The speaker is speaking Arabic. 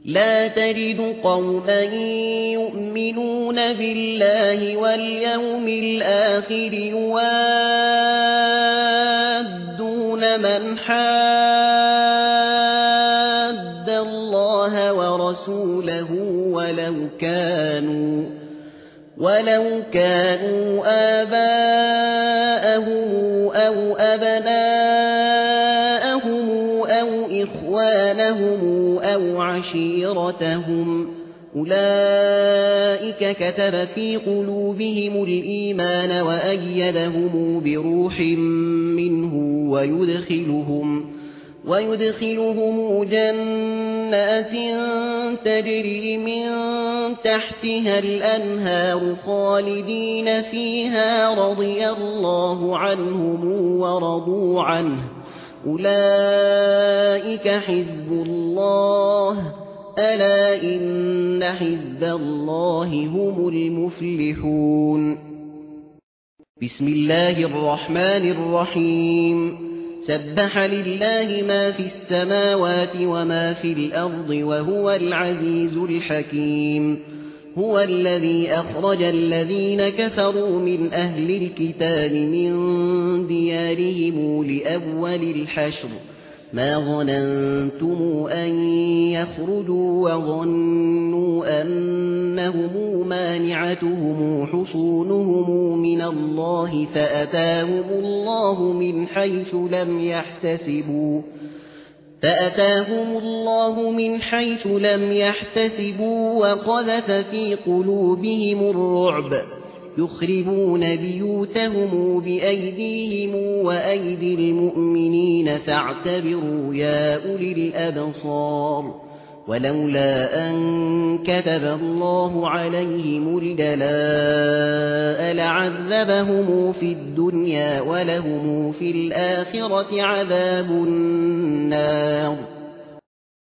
لا تجد قوما يؤمنون بالله واليوم الآخر يوادون من حاد الله ورسوله ولو كانوا آباءهم أو أبناءهم أو إخوانهم أو عشيرتهم أولئك كتب في قلوبهم الإيمان وأيدهم بروح منه ويدخلهم جنات تجري من تحتها الأنهار خالدين فيها رضي الله عنهم ورضوا عنه أولئك حزب الله ألا إن حزب الله هم المفلحون بسم الله الرحمن الرحيم سبح لله ما في السماوات وما في الأرض وهو العزيز الحكيم هو الذي أخرج الذين كفروا من أهل الكتاب من ديارهم لأول الحشر ما ظننتم أن يخرجوا وظنوا أنهم مانعتهم حصونهم من الله فأتاهم الله من حيث لم يحتسبوا وقذف في قلوبهم الرعب يخربون بيوتهم بأيديهم وأيدي المؤمنين فاعتبروا يا أولي الأبصار ولولا أن كتب الله عليهم الجلاء لعذبهم في الدنيا ولهم في الآخرة عذاب النار